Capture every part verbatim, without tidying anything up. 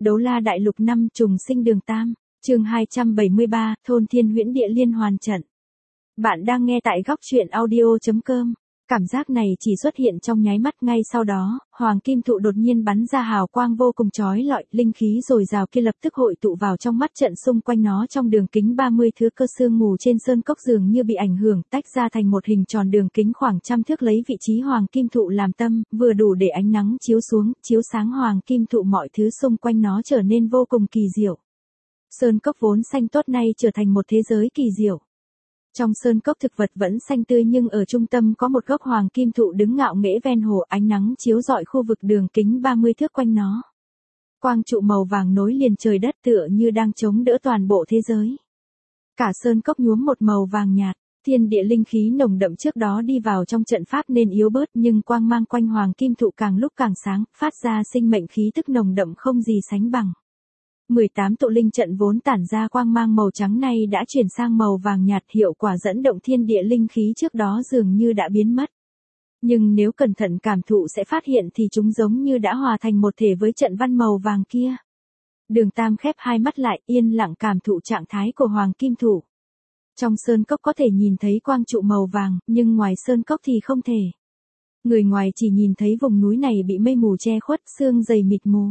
Đấu La Đại Lục năm trùng sinh đường Tam, chương hai trăm bảy mươi ba, thôn Thiên Huyễn Địa Liên Hoàn Trận. Bạn đang nghe tại góc truyện audio chấm com. Cảm giác này chỉ xuất hiện trong nháy mắt, ngay sau đó, hoàng kim thụ đột nhiên bắn ra hào quang vô cùng chói lọi, linh khí dồi dào kia lập tức hội tụ vào trong mắt trận, xung quanh nó trong đường kính ba mươi thước cơ sương mù trên sơn cốc dường như bị ảnh hưởng, tách ra thành một hình tròn đường kính khoảng trăm thước, lấy vị trí hoàng kim thụ làm tâm, vừa đủ để ánh nắng chiếu xuống, chiếu sáng hoàng kim thụ, mọi thứ xung quanh nó trở nên vô cùng kỳ diệu. Sơn cốc vốn xanh tốt nay trở thành một thế giới kỳ diệu. Trong sơn cốc thực vật vẫn xanh tươi, nhưng ở trung tâm có một gốc hoàng kim thụ đứng ngạo nghễ ven hồ, ánh nắng chiếu rọi khu vực đường kính ba mươi thước quanh nó. Quang trụ màu vàng nối liền trời đất, tựa như đang chống đỡ toàn bộ thế giới. Cả sơn cốc nhuốm một màu vàng nhạt, thiên địa linh khí nồng đậm trước đó đi vào trong trận pháp nên yếu bớt, nhưng quang mang quanh hoàng kim thụ càng lúc càng sáng, phát ra sinh mệnh khí tức nồng đậm không gì sánh bằng. mười tám tụ linh trận vốn tản ra quang mang màu trắng nay đã chuyển sang màu vàng nhạt, hiệu quả dẫn động thiên địa linh khí trước đó dường như đã biến mất. Nhưng nếu cẩn thận cảm thụ sẽ phát hiện thì chúng giống như đã hòa thành một thể với trận văn màu vàng kia. Đường Tam khép hai mắt lại, yên lặng cảm thụ trạng thái của hoàng kim thụ. Trong sơn cốc có thể nhìn thấy quang trụ màu vàng, nhưng ngoài sơn cốc thì không thể. Người ngoài chỉ nhìn thấy vùng núi này bị mây mù che khuất, sương dày mịt mù.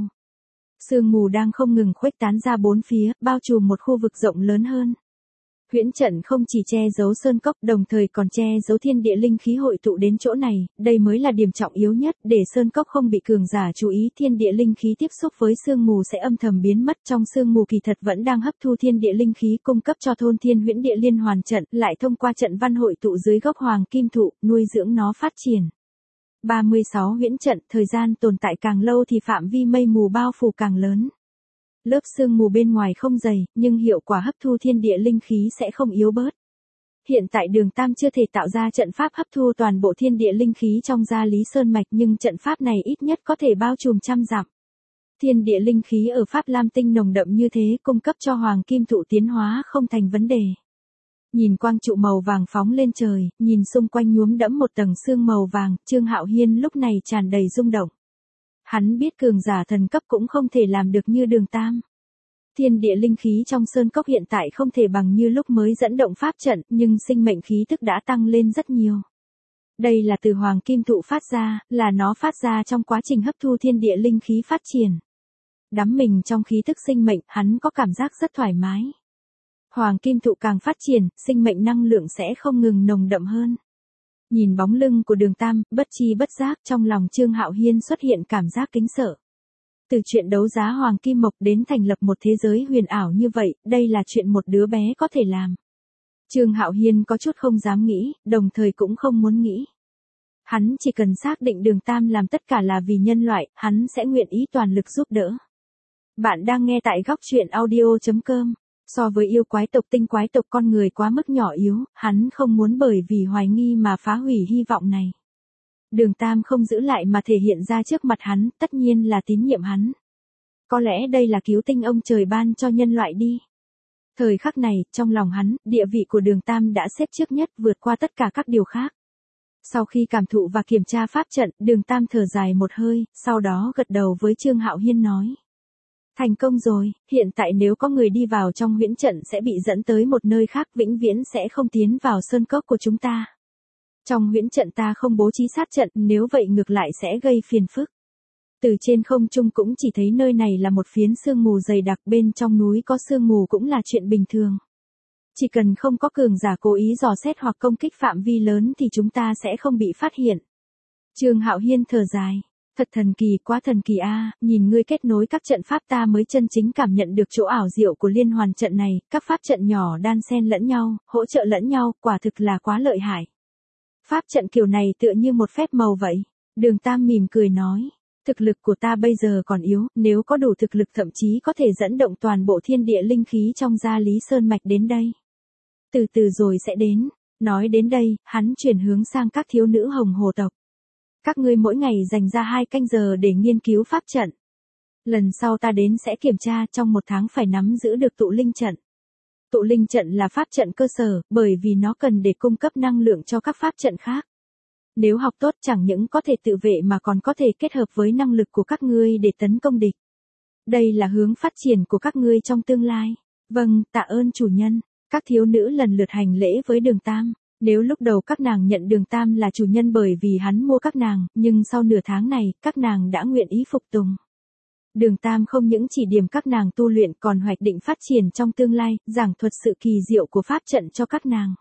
Sương mù đang không ngừng khuếch tán ra bốn phía, bao trùm một khu vực rộng lớn hơn. Huyễn trận không chỉ che giấu sơn cốc, đồng thời còn che giấu thiên địa linh khí hội tụ đến chỗ này, đây mới là điểm trọng yếu nhất, để sơn cốc không bị cường giả chú ý. Thiên địa linh khí tiếp xúc với sương mù sẽ âm thầm biến mất, trong sương mù kỳ thật vẫn đang hấp thu thiên địa linh khí cung cấp cho thôn Thiên Huyễn Địa Liên Hoàn Trận, lại thông qua trận văn hội tụ dưới gốc hoàng kim thụ, nuôi dưỡng nó phát triển. ba mươi sáu huyễn trận, thời gian tồn tại càng lâu thì phạm vi mây mù bao phủ càng lớn. Lớp sương mù bên ngoài không dày, nhưng hiệu quả hấp thu thiên địa linh khí sẽ không yếu bớt. Hiện tại Đường Tam chưa thể tạo ra trận pháp hấp thu toàn bộ thiên địa linh khí trong Gia Lý Sơn Mạch, nhưng trận pháp này ít nhất có thể bao trùm trăm dặm. Thiên địa linh khí ở Pháp Lam Tinh nồng đậm như thế, cung cấp cho hoàng kim thụ tiến hóa không thành vấn đề. Nhìn quang trụ màu vàng phóng lên trời, nhìn xung quanh nhuốm đẫm một tầng sương màu vàng, Trương Hạo Hiên lúc này tràn đầy rung động. Hắn biết cường giả thần cấp cũng không thể làm được như Đường Tam. Thiên địa linh khí trong sơn cốc hiện tại không thể bằng như lúc mới dẫn động pháp trận, nhưng sinh mệnh khí tức đã tăng lên rất nhiều. Đây là từ hoàng kim thụ phát ra, là nó phát ra trong quá trình hấp thu thiên địa linh khí phát triển. Đắm mình trong khí tức sinh mệnh, hắn có cảm giác rất thoải mái. Hoàng kim thụ càng phát triển, sinh mệnh năng lượng sẽ không ngừng nồng đậm hơn. Nhìn bóng lưng của Đường Tam, bất chi bất giác trong lòng Trương Hạo Hiên xuất hiện cảm giác kính sợ. Từ chuyện đấu giá hoàng kim mộc đến thành lập một thế giới huyền ảo như vậy, đây là chuyện một đứa bé có thể làm. Trương Hạo Hiên có chút không dám nghĩ, đồng thời cũng không muốn nghĩ. Hắn chỉ cần xác định Đường Tam làm tất cả là vì nhân loại, hắn sẽ nguyện ý toàn lực giúp đỡ. Bạn đang nghe tại góc truyện audio chấm com. So với yêu quái tộc tinh quái tộc, con người quá mức nhỏ yếu, hắn không muốn bởi vì hoài nghi mà phá hủy hy vọng này. Đường Tam không giữ lại mà thể hiện ra trước mặt hắn, tất nhiên là tín nhiệm hắn. Có lẽ đây là cứu tinh ông trời ban cho nhân loại đi. Thời khắc này, trong lòng hắn, địa vị của Đường Tam đã xếp trước nhất, vượt qua tất cả các điều khác. Sau khi cảm thụ và kiểm tra pháp trận, Đường Tam thở dài một hơi, sau đó gật đầu với Trương Hạo Hiên nói. Thành công rồi, hiện tại nếu có người đi vào trong huyễn trận sẽ bị dẫn tới một nơi khác, vĩnh viễn sẽ không tiến vào sơn cốc của chúng ta. Trong huyễn trận ta không bố trí sát trận, nếu vậy ngược lại sẽ gây phiền phức. Từ trên không trung cũng chỉ thấy nơi này là một phiến sương mù dày đặc, bên trong núi có sương mù cũng là chuyện bình thường. Chỉ cần không có cường giả cố ý dò xét hoặc công kích phạm vi lớn thì chúng ta sẽ không bị phát hiện. Trương Hạo Hiên thở dài. Thật thần kỳ, quá thần kỳ a, nhìn ngươi kết nối các trận pháp ta mới chân chính cảm nhận được chỗ ảo diệu của liên hoàn trận này, các pháp trận nhỏ đan xen lẫn nhau, hỗ trợ lẫn nhau, quả thực là quá lợi hại. Pháp trận kiểu này tựa như một phép màu vậy. Đường Tam mỉm cười nói, thực lực của ta bây giờ còn yếu, nếu có đủ thực lực thậm chí có thể dẫn động toàn bộ thiên địa linh khí trong Gia Lý Sơn Mạch đến đây. Từ từ rồi sẽ đến. Nói đến đây, hắn chuyển hướng sang các thiếu nữ hồng hồ tộc. Các ngươi mỗi ngày dành ra hai canh giờ để nghiên cứu pháp trận. Lần sau ta đến sẽ kiểm tra, trong một tháng phải nắm giữ được tụ linh trận. Tụ linh trận là pháp trận cơ sở, bởi vì nó cần để cung cấp năng lượng cho các pháp trận khác. Nếu học tốt chẳng những có thể tự vệ mà còn có thể kết hợp với năng lực của các ngươi để tấn công địch. Đây là hướng phát triển của các ngươi trong tương lai. Vâng, tạ ơn chủ nhân. Các thiếu nữ lần lượt hành lễ với Đường Tam. Nếu lúc đầu các nàng nhận Đường Tam là chủ nhân bởi vì hắn mua các nàng, nhưng sau nửa tháng này, các nàng đã nguyện ý phục tùng. Đường Tam không những chỉ điểm các nàng tu luyện còn hoạch định phát triển trong tương lai, giảng thuật sự kỳ diệu của pháp trận cho các nàng.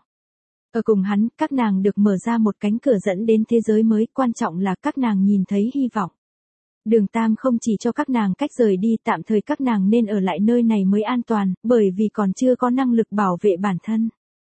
Ở cùng hắn, các nàng được mở ra một cánh cửa dẫn đến thế giới mới, quan trọng là các nàng nhìn thấy hy vọng. Đường Tam không chỉ cho các nàng cách rời đi, tạm thời các nàng nên ở lại nơi này mới an toàn, bởi vì còn chưa có năng lực bảo vệ bản thân.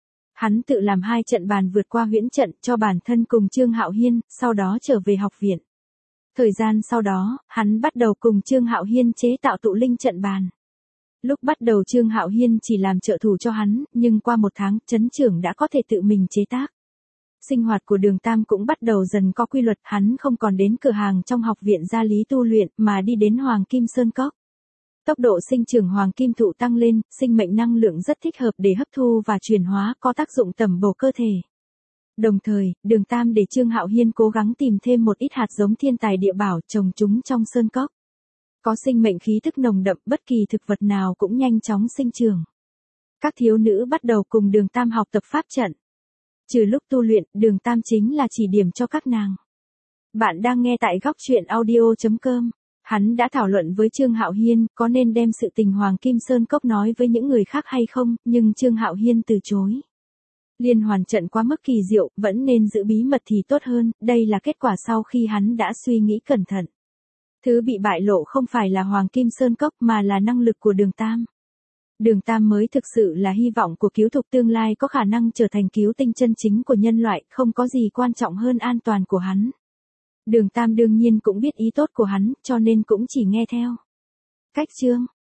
Hắn tự làm hai trận bàn vượt qua huyễn trận cho bản thân cùng Trương Hạo Hiên, sau đó trở về học viện. Thời gian sau đó, hắn bắt đầu cùng Trương Hạo Hiên chế tạo tụ linh trận bàn. Lúc bắt đầu Trương Hạo Hiên chỉ làm trợ thủ cho hắn, nhưng qua một tháng, trấn trưởng đã có thể tự mình chế tác. Sinh hoạt của Đường Tam cũng bắt đầu dần có quy luật, hắn không còn đến cửa hàng trong học viện gia lý tu luyện, mà đi đến Hoàng Kim Sơn Cốc. Tốc độ sinh trưởng Hoàng Kim thụ tăng lên, sinh mệnh năng lượng rất thích hợp để hấp thu và chuyển hóa, có tác dụng tẩm bổ cơ thể. Đồng thời, Đường Tam để Trương Hạo Hiên cố gắng tìm thêm một ít hạt giống thiên tài địa bảo trồng chúng trong sơn cốc. Có sinh mệnh khí tức nồng đậm, bất kỳ thực vật nào cũng nhanh chóng sinh trưởng. Các thiếu nữ bắt đầu cùng Đường Tam học tập pháp trận. Trừ lúc tu luyện, Đường Tam chính là chỉ điểm cho các nàng. Bạn đang nghe tại góc truyện audio chấm com. Hắn đã thảo luận với Trương Hạo Hiên, có nên đem sự tình Hoàng Kim Sơn Cốc nói với những người khác hay không, nhưng Trương Hạo Hiên từ chối. Liên hoàn trận quá mức kỳ diệu, vẫn nên giữ bí mật thì tốt hơn, đây là kết quả sau khi hắn đã suy nghĩ cẩn thận. Thứ bị bại lộ không phải là Hoàng Kim Sơn Cốc mà là năng lực của Đường Tam. Đường Tam mới thực sự là hy vọng của cứu thục tương lai, có khả năng trở thành cứu tinh chân chính của nhân loại, không có gì quan trọng hơn an toàn của hắn. Đường Tam đương nhiên cũng biết ý tốt của hắn, cho nên cũng chỉ nghe theo. Cách chương